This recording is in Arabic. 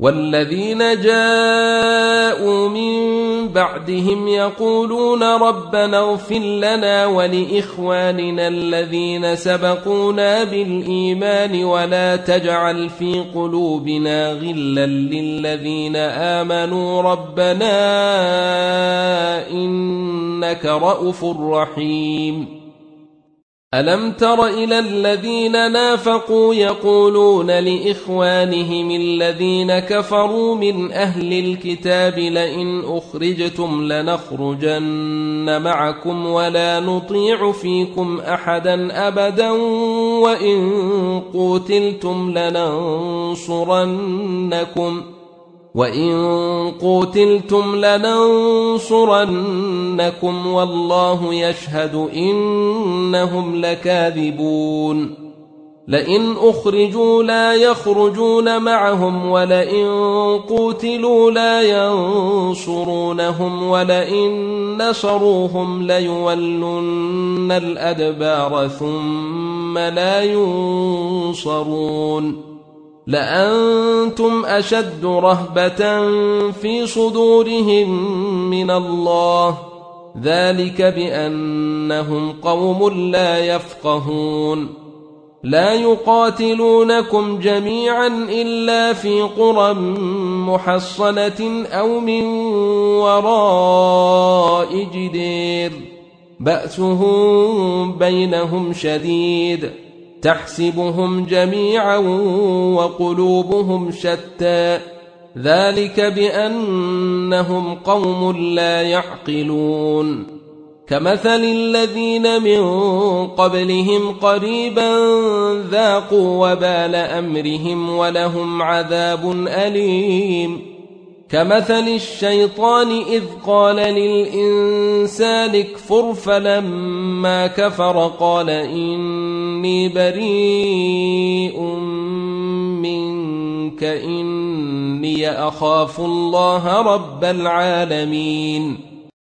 والذين جاءوا من بعدهم يقولون ربنا اغفر لنا ولإخواننا الذين سبقونا بالإيمان ولا تجعل في قلوبنا غلا للذين آمنوا ربنا إنك رءوف رحيم. ألم تر إلى الذين نافقوا يقولون لإخوانهم الذين كفروا من أهل الكتاب لئن أخرجتم لنخرجن معكم ولا نطيع فيكم أحدا أبدا وإن قوتلتم لننصرنكم والله يشهد إنهم لكاذبون. لئن أخرجوا لا يخرجون معهم ولئن قوتلوا لا ينصرونهم ولئن نصروهم ليولن الأدبار ثم لا ينصرون. لأنتم أشد رهبة في صدورهم من الله ذلك بأنهم قوم لا يفقهون. لا يقاتلونكم جميعا إلا في قرى محصنة أو من وراء جدير بأسهم بينهم شديد تحسبهم جميعا وقلوبهم شتى ذلك بأنهم قوم لا يعقلون. كمثل الذين من قبلهم قريبا ذاقوا وبال أمرهم ولهم عذاب أليم. كمثل الشيطان إذ قال للإنسان اكفر فلما كفر قال إني بريء منك إني أخاف الله رب العالمين.